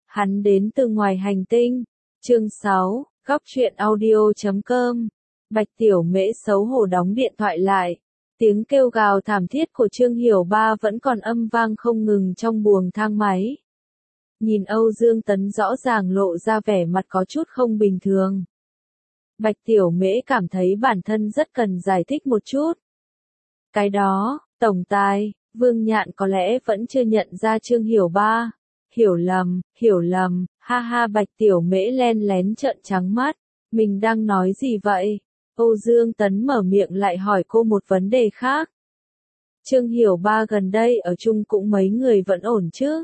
Hắn đến từ ngoài hành tinh. Chương 6, Góc truyện audio.com. Bạch Tiểu Mễ xấu hổ đóng điện thoại lại. Tiếng kêu gào thảm thiết của Trương Hiểu Ba vẫn còn âm vang không ngừng trong buồng thang máy. Nhìn Âu Dương Tấn rõ ràng lộ ra vẻ mặt có chút không bình thường. Bạch Tiểu Mễ cảm thấy bản thân rất cần giải thích một chút. Cái đó, tổng tài, Vương Nhạn có lẽ vẫn chưa nhận ra Trương Hiểu Ba. Hiểu lầm, ha ha. Bạch Tiểu Mễ len lén trợn trắng mắt. Mình đang nói gì vậy? Âu Dương Tấn mở miệng lại hỏi cô một vấn đề khác. Trương Hiểu Ba gần đây ở chung cũng mấy người vẫn ổn chứ?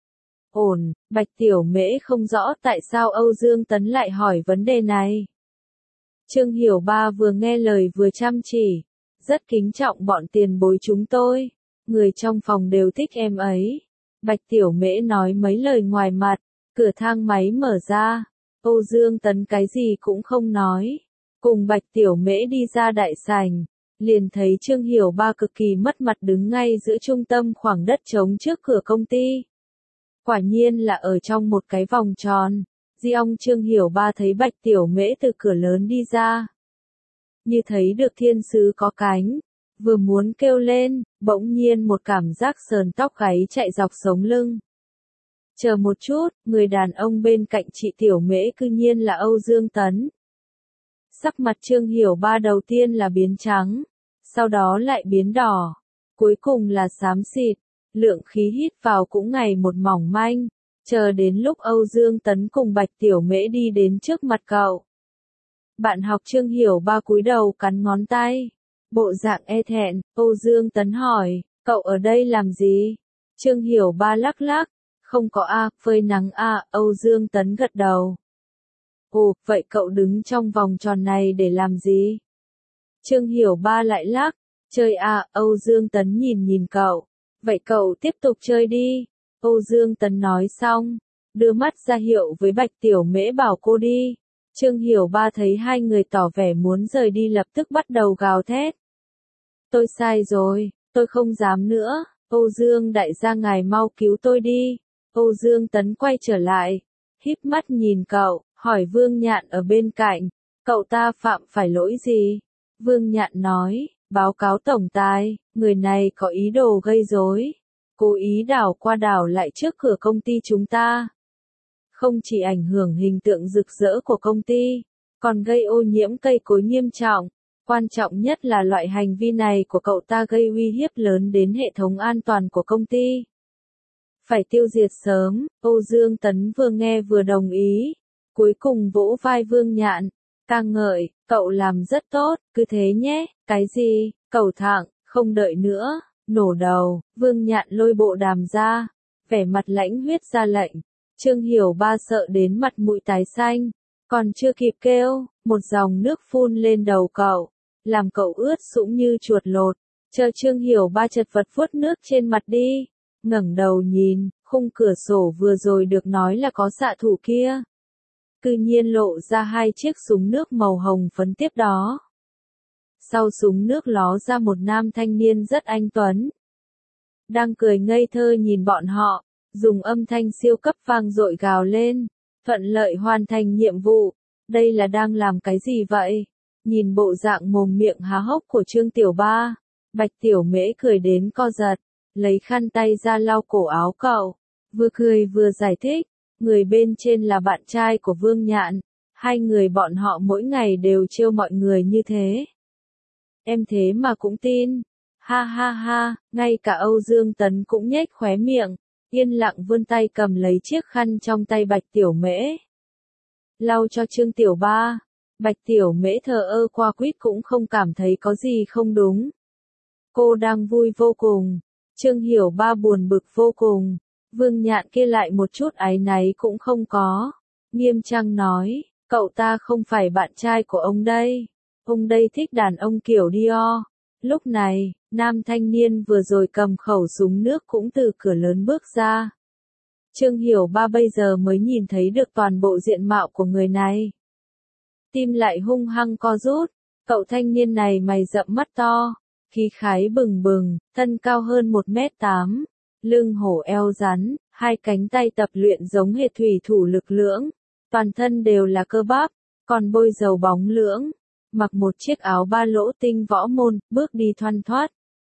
Ổn. Bạch Tiểu Mễ không rõ tại sao Âu Dương Tấn lại hỏi vấn đề này. Trương Hiểu Ba vừa nghe lời vừa chăm chỉ. Rất kính trọng bọn tiền bối chúng tôi. Người trong phòng đều thích em ấy. Bạch Tiểu Mễ nói mấy lời ngoài mặt. Cửa thang máy mở ra. Âu Dương Tấn cái gì cũng không nói. Cùng Bạch Tiểu Mễ đi ra đại sảnh. Liền thấy Trương Hiểu Ba cực kỳ mất mặt đứng ngay giữa trung tâm khoảng đất trống trước cửa công ty. Quả nhiên là ở trong một cái vòng tròn. Trương Hiểu Ba thấy Bạch Tiểu Mễ từ cửa lớn đi ra. Như thấy được thiên sứ có cánh. Vừa muốn kêu lên, bỗng nhiên một cảm giác sờn tóc gáy chạy dọc sống lưng. Chờ một chút, người đàn ông bên cạnh chị Tiểu Mễ cư nhiên là Âu Dương Tấn. Sắc mặt Trương Hiểu Ba đầu tiên là biến trắng, sau đó lại biến đỏ, cuối cùng là xám xịt, lượng khí hít vào cũng ngày một mỏng manh, chờ đến lúc Âu Dương Tấn cùng Bạch Tiểu Mễ đi đến trước mặt cậu. Bạn học Trương Hiểu Ba cúi đầu cắn ngón tay, bộ dạng e thẹn. Âu Dương Tấn hỏi, cậu ở đây làm gì? Trương Hiểu Ba lắc lắc, không có phơi nắng Âu Dương Tấn gật đầu. Ồ, vậy cậu đứng trong vòng tròn này để làm gì? Trương Hiểu Ba lại lắc, chơi Âu Dương Tấn nhìn cậu. Vậy cậu tiếp tục chơi đi. Âu Dương Tấn nói xong, đưa mắt ra hiệu với Bạch Tiểu Mễ bảo cô đi. Trương Hiểu Ba thấy hai người tỏ vẻ muốn rời đi lập tức bắt đầu gào thét. Tôi sai rồi, tôi không dám nữa. Âu Dương đại gia ngài mau cứu tôi đi. Âu Dương Tấn quay trở lại, híp mắt nhìn cậu, hỏi Vương Nhạn ở bên cạnh, cậu ta phạm phải lỗi gì? Vương Nhạn nói, báo cáo tổng tài, người này có ý đồ gây rối, cố ý đảo qua đảo lại trước cửa công ty chúng ta. Không chỉ ảnh hưởng hình tượng rực rỡ của công ty, còn gây ô nhiễm cây cối nghiêm trọng. Quan trọng nhất là loại hành vi này của cậu ta gây uy hiếp lớn đến hệ thống an toàn của công ty. Phải tiêu diệt sớm. Âu Dương Tấn vừa nghe vừa đồng ý. Cuối cùng vỗ vai Vương Nhạn, ca ngợi, cậu làm rất tốt, cứ thế nhé. Cái gì? Cẩu thẳng, không đợi nữa, nổ đầu. Vương Nhạn lôi bộ đàm ra, vẻ mặt lãnh huyết ra lệnh. Trương Hiểu Ba sợ đến mặt mũi tái xanh, còn chưa kịp kêu, một dòng nước phun lên đầu cậu, làm cậu ướt sũng như chuột lột. Chờ Trương Hiểu Ba chật vật vuốt nước trên mặt đi, ngẩng đầu nhìn, khung cửa sổ vừa rồi được nói là có xạ thủ kia. Cư nhiên lộ ra hai chiếc súng nước màu hồng phấn tiếp đó. Sau súng nước ló ra một nam thanh niên rất anh tuấn. Đang cười ngây thơ nhìn bọn họ, dùng âm thanh siêu cấp vang dội gào lên. Thuận lợi hoàn thành nhiệm vụ. Đây là đang làm cái gì vậy? Nhìn bộ dạng mồm miệng há hốc của Trương Tiểu Ba, Bạch Tiểu Mễ cười đến co giật, lấy khăn tay ra lau cổ áo cậu, vừa cười vừa giải thích, người bên trên là bạn trai của Vương Nhạn, hai người bọn họ mỗi ngày đều trêu mọi người như thế. Em thế mà cũng tin, ha ha ha. Ngay cả Âu Dương Tấn cũng nhếch khóe miệng, yên lặng vươn tay cầm lấy chiếc khăn trong tay Bạch Tiểu Mễ. Lau cho Trương Tiểu Ba. Bạch Tiểu Mễ thờ ơ qua quýt cũng không cảm thấy có gì không đúng. Cô đang vui vô cùng. Trương Hiểu Ba buồn bực vô cùng. Vương Nhạn kia lại một chút áy náy cũng không có. Nghiêm trang nói, cậu ta không phải bạn trai của ông đây. Ông đây thích đàn ông kiểu Dior. Lúc này, nam thanh niên vừa rồi cầm khẩu súng nước cũng từ cửa lớn bước ra. Trương Hiểu Ba bây giờ mới nhìn thấy được toàn bộ diện mạo của người này. Tim lại hung hăng co rút, cậu thanh niên này mày rậm mắt to, khí khái bừng bừng, thân cao hơn 1m8, lưng hổ eo rắn, hai cánh tay tập luyện giống hệt thủy thủ lực lưỡng, toàn thân đều là cơ bắp, còn bôi dầu bóng lưỡng, mặc một chiếc áo ba lỗ tinh võ môn, bước đi thoăn thoắt.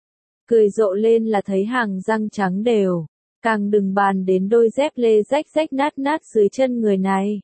Cười rộ lên là thấy hàng răng trắng đều, càng đừng bàn đến đôi dép lê rách rách nát nát dưới chân người này.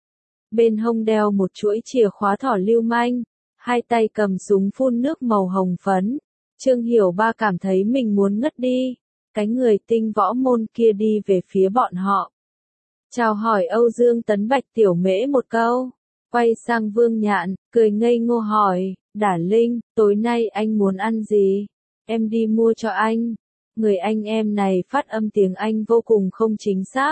Bên hông đeo một chuỗi chìa khóa thỏ lưu manh, hai tay cầm súng phun nước màu hồng phấn. Trương Hiểu Ba cảm thấy mình muốn ngất đi, cái người tinh võ môn kia đi về phía bọn họ. Chào hỏi Âu Dương Tấn Bạch Tiểu Mễ một câu, quay sang Vương Nhạn, cười ngây ngô hỏi, Đả Linh, tối nay anh muốn ăn gì? Em đi mua cho anh. Người anh em này phát âm tiếng Anh vô cùng không chính xác.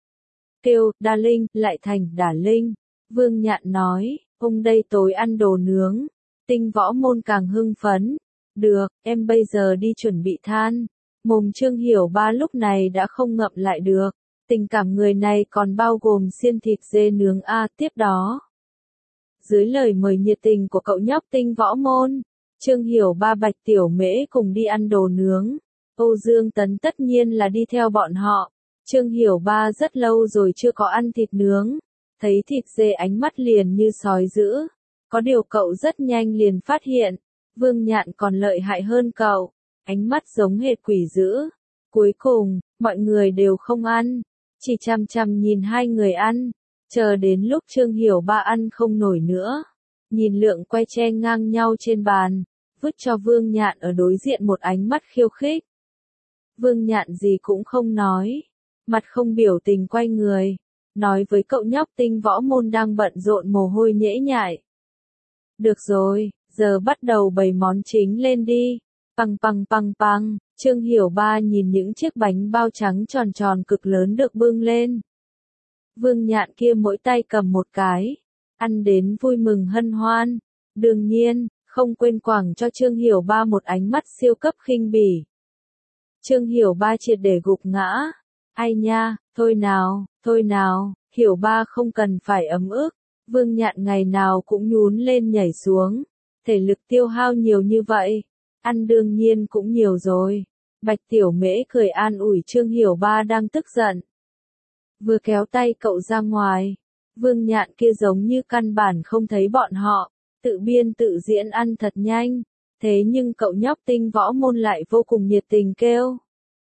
Kêu, Đa Linh, lại thành Đả Linh. Vương Nhạn nói, ông đây tối ăn đồ nướng. Tinh võ môn càng hưng phấn. Được, em bây giờ đi chuẩn bị than. Mồm Trương Hiểu Ba lúc này đã không ngậm lại được. Tình cảm người này còn bao gồm xiên thịt dê nướng tiếp đó. Dưới lời mời nhiệt tình của cậu nhóc tinh võ môn, Trương Hiểu Ba Bạch Tiểu Mễ cùng đi ăn đồ nướng. Âu Dương Tấn tất nhiên là đi theo bọn họ. Trương Hiểu Ba rất lâu rồi chưa có ăn thịt nướng. Thấy thịt dê ánh mắt liền như sói dữ. Có điều cậu rất nhanh liền phát hiện. Vương Nhạn còn lợi hại hơn cậu. Ánh mắt giống hệt quỷ dữ. Cuối cùng, mọi người đều không ăn. Chỉ chăm chăm nhìn hai người ăn. Chờ đến lúc Trương Hiểu Ba ăn không nổi nữa. Nhìn lượng que tre ngang nhau trên bàn. Vứt cho Vương Nhạn ở đối diện một ánh mắt khiêu khích. Vương Nhạn gì cũng không nói. Mặt không biểu tình quay người. Nói với cậu nhóc tinh võ môn đang bận rộn mồ hôi nhễ nhại. Được rồi, giờ bắt đầu bày món chính lên đi. Păng păng păng păng, Trương Hiểu Ba nhìn những chiếc bánh bao trắng tròn tròn cực lớn được bưng lên. Vương Nhạn kia mỗi tay cầm một cái. Ăn đến vui mừng hân hoan. Đương nhiên, không quên quẳng cho Trương Hiểu Ba một ánh mắt siêu cấp khinh bỉ. Trương Hiểu Ba triệt để gục ngã. Ai nha, thôi nào, Hiểu Ba không cần phải ấm ức. Vương Nhạn ngày nào cũng nhún lên nhảy xuống. Thể lực tiêu hao nhiều như vậy. Ăn đương nhiên cũng nhiều rồi. Bạch Tiểu Mễ cười an ủi Trương Hiểu Ba đang tức giận. Vừa kéo tay cậu ra ngoài. Vương Nhạn kia giống như căn bản không thấy bọn họ. Tự biên tự diễn ăn thật nhanh. Thế nhưng cậu nhóc tinh võ môn lại vô cùng nhiệt tình kêu.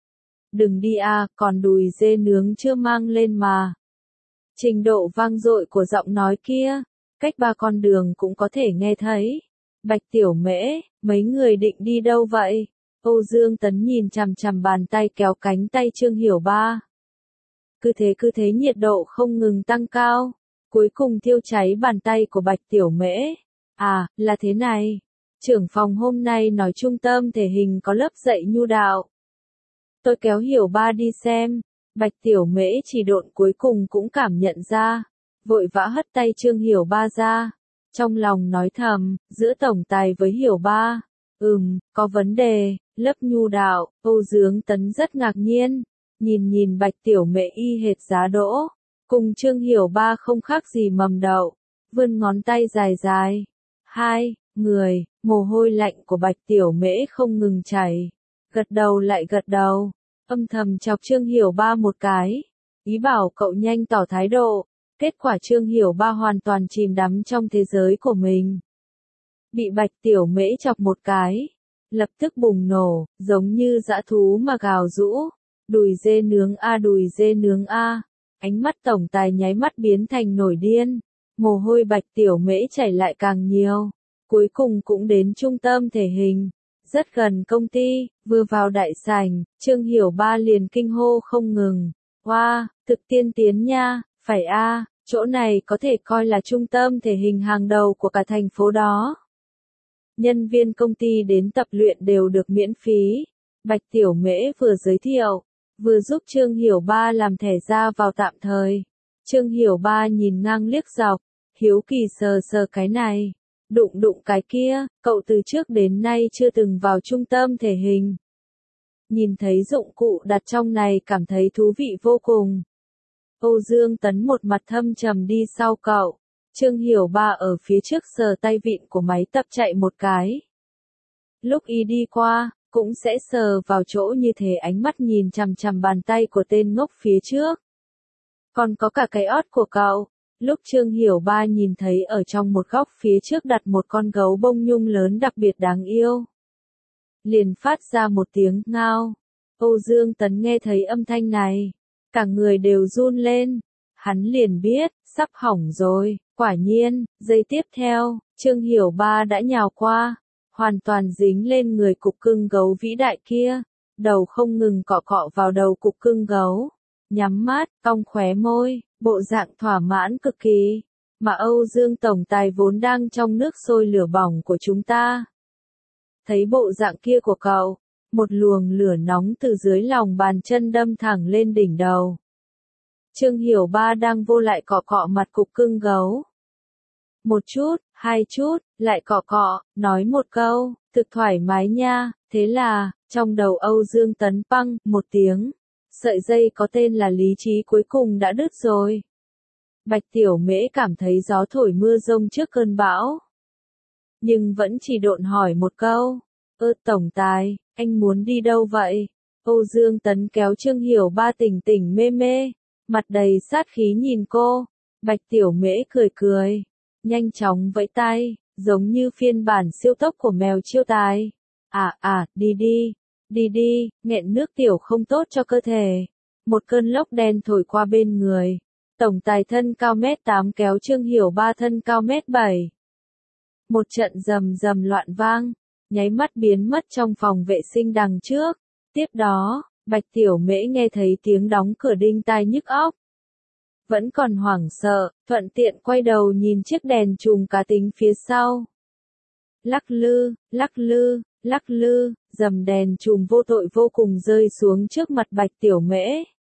Đừng đi còn đùi dê nướng chưa mang lên mà. Trình độ vang dội của giọng nói kia, cách 3 con đường cũng có thể nghe thấy. Bạch Tiểu Mễ, mấy người định đi đâu vậy? Âu Dương Tấn nhìn chằm chằm bàn tay kéo cánh tay Trương Hiểu Ba. Cứ thế nhiệt độ không ngừng tăng cao, cuối cùng thiêu cháy bàn tay của Bạch Tiểu Mễ. Là thế này. Trưởng phòng hôm nay nói trung tâm thể hình có lớp dạy nhu đạo. Tôi kéo Hiểu Ba đi xem. Bạch Tiểu Mễ chỉ độn cuối cùng cũng cảm nhận ra. Vội vã hất tay Trương Hiểu Ba ra. Trong lòng nói thầm, giữa tổng tài với Hiểu Ba. Có vấn đề, lớp nhu đạo. Âu Dương Tấn rất ngạc nhiên. Nhìn Bạch Tiểu Mễ y hệt giá đỗ. Cùng Trương Hiểu Ba không khác gì mầm đậu. Vươn ngón tay dài dài. Hai người, mồ hôi lạnh của Bạch Tiểu Mễ không ngừng chảy. Gật đầu lại gật đầu. Âm thầm chọc Trương Hiểu Ba một cái. Ý bảo cậu nhanh tỏ thái độ. Kết quả Trương Hiểu Ba hoàn toàn chìm đắm trong thế giới của mình. Bị Bạch Tiểu Mễ chọc một cái. Lập tức bùng nổ, giống như dã thú mà gào rũ. Đùi dê nướng đùi dê nướng Ánh mắt tổng tài nháy mắt biến thành nổi điên. Mồ hôi Bạch Tiểu Mễ chảy lại càng nhiều. Cuối cùng cũng đến trung tâm thể hình. Rất gần công ty, vừa vào đại sảnh, Trương Hiểu Ba liền kinh hô không ngừng. Wow, thực tiên tiến nha, phải chỗ này có thể coi là trung tâm thể hình hàng đầu của cả thành phố đó. Nhân viên công ty đến tập luyện đều được miễn phí. Bạch Tiểu Mễ vừa giới thiệu, vừa giúp Trương Hiểu Ba làm thẻ ra vào tạm thời. Trương Hiểu Ba nhìn ngang liếc dọc, hiếu kỳ sờ sờ cái này. Đụng cái kia, cậu từ trước đến nay chưa từng vào trung tâm thể hình. Nhìn thấy dụng cụ đặt trong này cảm thấy thú vị vô cùng. Âu Dương Tấn một mặt thâm trầm đi sau cậu. Trương Hiểu Ba ở phía trước sờ tay vịn của máy tập chạy một cái. Lúc y đi qua, cũng sẽ sờ vào chỗ như thế, ánh mắt nhìn chằm chằm bàn tay của tên ngốc phía trước. Còn có cả cái ót của cậu. Lúc Trương Hiểu Ba nhìn thấy ở trong một góc phía trước đặt một con gấu bông nhung lớn đặc biệt đáng yêu, liền phát ra một tiếng ngao. Âu Dương Tấn nghe thấy âm thanh này, cả người đều run lên. Hắn liền biết, sắp hỏng rồi. Quả nhiên, giây tiếp theo, Trương Hiểu Ba đã nhào qua, hoàn toàn dính lên người cục cưng gấu vĩ đại kia, đầu không ngừng cọ cọ vào đầu cục cưng gấu, nhắm mắt, cong khóe môi, bộ dạng thỏa mãn cực kỳ. Mà Âu Dương tổng tài vốn đang trong nước sôi lửa bỏng của chúng ta, thấy bộ dạng kia của cậu, một luồng lửa nóng từ dưới lòng bàn chân đâm thẳng lên đỉnh đầu. Trương Hiểu Ba đang vô lại cọ cọ mặt cục cưng gấu. Một chút, hai chút, lại cọ cọ, nói một câu, thực thoải mái nha. Thế là, trong đầu Âu Dương Tấn păng, một tiếng, sợi dây có tên là lý trí cuối cùng đã đứt rồi. Bạch Tiểu Mễ cảm thấy gió thổi mưa rông trước cơn bão, nhưng vẫn chỉ độn hỏi một câu, tổng tài, anh muốn đi đâu vậy? Âu Dương Tấn kéo Trương Hiểu Ba tỉnh tỉnh mê mê, mặt đầy sát khí nhìn cô. Bạch Tiểu Mễ cười cười, nhanh chóng vẫy tay, giống như phiên bản siêu tốc của mèo chiêu tài. Đi đi, đi đi, nghẹn nước tiểu không tốt cho cơ thể. Một cơn lốc đen thổi qua bên người. Tổng tài thân cao mét 8 kéo Trương Hiểu Ba thân cao mét 7. Một trận rầm rầm loạn vang, nháy mắt biến mất trong phòng vệ sinh đằng trước. Tiếp đó, Bạch Tiểu Mễ nghe thấy tiếng đóng cửa đinh tai nhức óc. Vẫn còn hoảng sợ, thuận tiện quay đầu nhìn chiếc đèn chùm cá tính phía sau. Lắc lư, lắc lư, lắc lư, dầm đèn chùm vô tội vô cùng rơi xuống trước mặt Bạch Tiểu Mễ.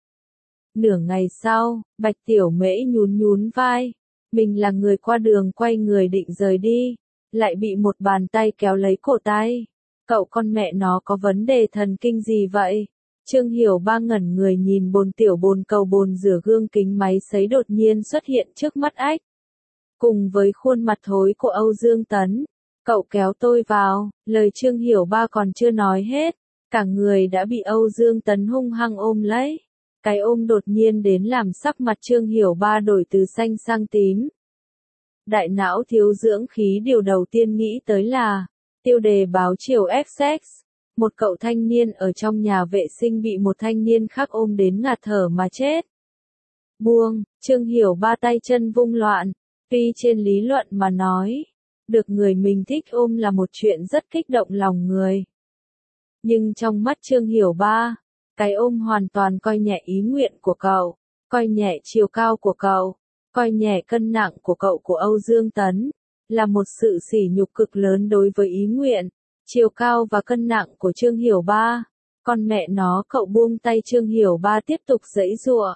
Nửa ngày sau, Bạch Tiểu Mễ nhún nhún vai. Mình là người qua đường quay người định rời đi, lại bị một bàn tay kéo lấy cổ tay. Cậu con mẹ nó có vấn đề thần kinh gì vậy? Trương Hiểu Ba ngẩn người nhìn bồn tiểu bồn cầu bồn rửa gương kính máy sấy đột nhiên xuất hiện trước mắt ách. Cùng với khuôn mặt thối của Âu Dương Tấn, cậu kéo tôi vào, lời Trương Hiểu Ba còn chưa nói hết, cả người đã bị Âu Dương Tấn hung hăng ôm lấy. Cái ôm đột nhiên đến làm sắc mặt Trương Hiểu Ba đổi từ xanh sang tím. Đại não thiếu dưỡng khí, điều đầu tiên nghĩ tới là tiêu đề báo chiều XX. Một cậu thanh niên ở trong nhà vệ sinh bị một thanh niên khác ôm đến ngạt thở mà chết. Buông, Trương Hiểu Ba tay chân vung loạn. Tuy trên lý luận mà nói, được người mình thích ôm là một chuyện rất kích động lòng người. Nhưng trong mắt Trương Hiểu Ba, cái ôm hoàn toàn coi nhẹ ý nguyện của cậu, coi nhẹ chiều cao của cậu, coi nhẹ cân nặng của cậu của Âu Dương Tấn, là một sự sỉ nhục cực lớn đối với ý nguyện, chiều cao và cân nặng của Trương Hiểu Ba. Con mẹ nó, cậu buông tay Trương Hiểu Ba tiếp tục giãy giụa.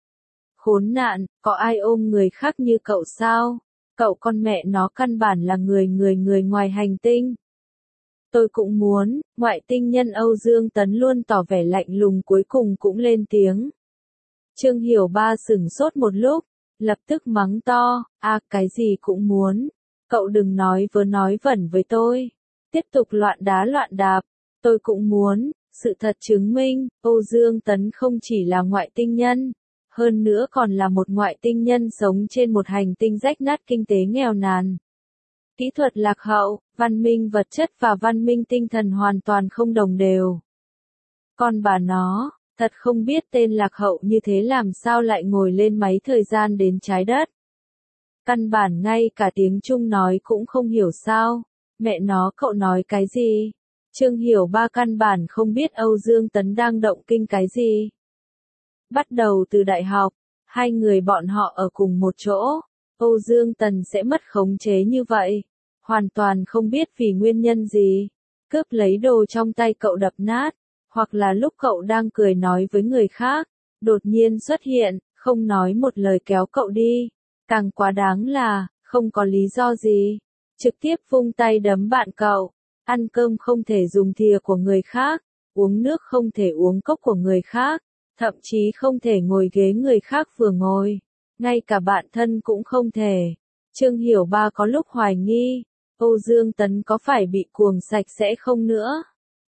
Khốn nạn, có ai ôm người khác như cậu sao? Cậu con mẹ nó căn bản là người ngoài hành tinh. Tôi cũng muốn. Ngoại tinh nhân Âu Dương Tấn luôn tỏ vẻ lạnh lùng cuối cùng cũng lên tiếng. Trương Hiểu Ba sửng sốt một lúc, lập tức mắng to, cái gì cũng muốn. Cậu đừng nói vớ nói vẩn với tôi. Tiếp tục loạn đá loạn đạp. Tôi cũng muốn. Sự thật chứng minh, Âu Dương Tấn không chỉ là ngoại tinh nhân, hơn nữa còn là một ngoại tinh nhân sống trên một hành tinh rách nát, kinh tế nghèo nàn, kỹ thuật lạc hậu, văn minh vật chất và văn minh tinh thần hoàn toàn không đồng đều. Con bà nó, thật không biết tên lạc hậu như thế làm sao lại ngồi lên máy thời gian đến trái đất. Căn bản ngay cả tiếng Trung nói cũng không hiểu sao. Mẹ nó, cậu nói cái gì? Trương Hiểu Ba căn bản không biết Âu Dương Tấn đang động kinh cái gì. Bắt đầu từ đại học, hai người bọn họ ở cùng một chỗ, Âu Dương Tấn sẽ mất khống chế như vậy. Hoàn toàn không biết vì nguyên nhân gì. Cướp lấy đồ trong tay cậu đập nát, hoặc là lúc cậu đang cười nói với người khác, đột nhiên xuất hiện, không nói một lời kéo cậu đi. Càng quá đáng là, không có lý do gì, trực tiếp vung tay đấm bạn cậu. Ăn cơm không thể dùng thìa của người khác, uống nước không thể uống cốc của người khác, thậm chí không thể ngồi ghế người khác vừa ngồi, ngay cả bạn thân cũng không thể. Trương Hiểu Ba có lúc hoài nghi, Âu Dương Tấn có phải bị cuồng sạch sẽ không nữa.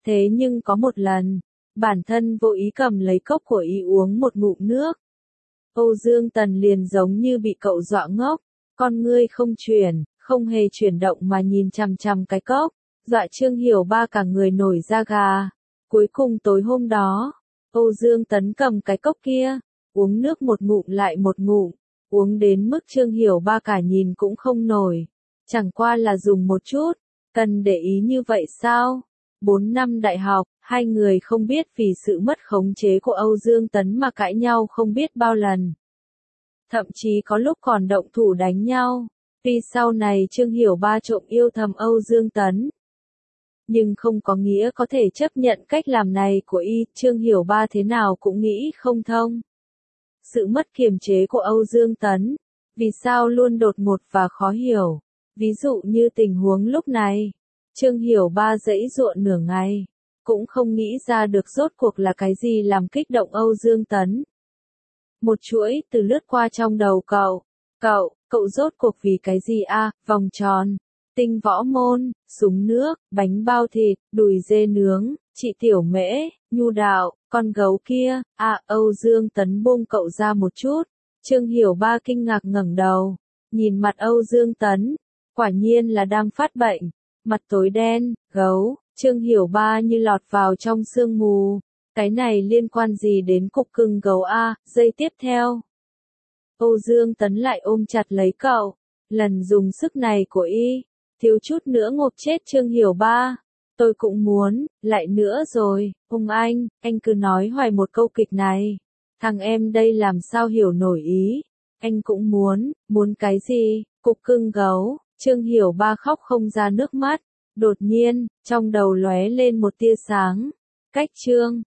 Thế nhưng có một lần, bản thân vô ý cầm lấy cốc của y uống một ngụm nước. Âu Dương Tần liền giống như bị cậu dọa ngốc, con ngươi không chuyển, không hề chuyển động mà nhìn chằm chằm cái cốc, dọa Trương Hiểu Ba cả người nổi da gà. Cuối cùng tối hôm đó, Âu Dương Tấn cầm cái cốc kia, uống nước một ngụm lại một ngụm, uống đến mức Trương Hiểu Ba cả nhìn cũng không nổi. Chẳng qua là dùng một chút, cần để ý như vậy sao? 4 năm đại học, hai người không biết vì sự mất khống chế của Âu Dương Tấn mà cãi nhau không biết bao lần. Thậm chí có lúc còn động thủ đánh nhau, vì sau này Trương Hiểu Ba trộm yêu thầm Âu Dương Tấn. Nhưng không có nghĩa có thể chấp nhận cách làm này của y, Trương Hiểu Ba thế nào cũng nghĩ không thông. Sự mất kiềm chế của Âu Dương Tấn, vì sao luôn đột ngột và khó hiểu. Ví dụ như tình huống lúc này, Trương Hiểu Ba giãy giụa nửa ngày, cũng không nghĩ ra được rốt cuộc là cái gì làm kích động Âu Dương Tấn. Một chuỗi từ lướt qua trong đầu cậu, cậu rốt cuộc vì cái gì a? Vòng tròn, tinh võ môn, súng nước, bánh bao thịt, đùi dê nướng, chị Tiểu Mễ, Nhu Đạo, con gấu kia, Âu Dương Tấn buông cậu ra một chút. Trương Hiểu Ba kinh ngạc ngẩng đầu, nhìn mặt Âu Dương Tấn, quả nhiên là đang phát bệnh, mặt tối đen, gấu, Trương Hiểu Ba như lọt vào trong sương mù. Cái này liên quan gì đến cục cưng gấu a? Giây tiếp theo, Âu Dương Tấn lại ôm chặt lấy cậu, lần dùng sức này của y, thiếu chút nữa ngộp chết Trương Hiểu Ba. Tôi cũng muốn, lại nữa rồi, ông anh cứ nói hoài một câu kịch này. Thằng em đây làm sao hiểu nổi ý. Anh cũng muốn cái gì, cục cưng gấu, Trương Hiểu Ba khóc không ra nước mắt. Đột nhiên, trong đầu lóe lên một tia sáng. Cách Trương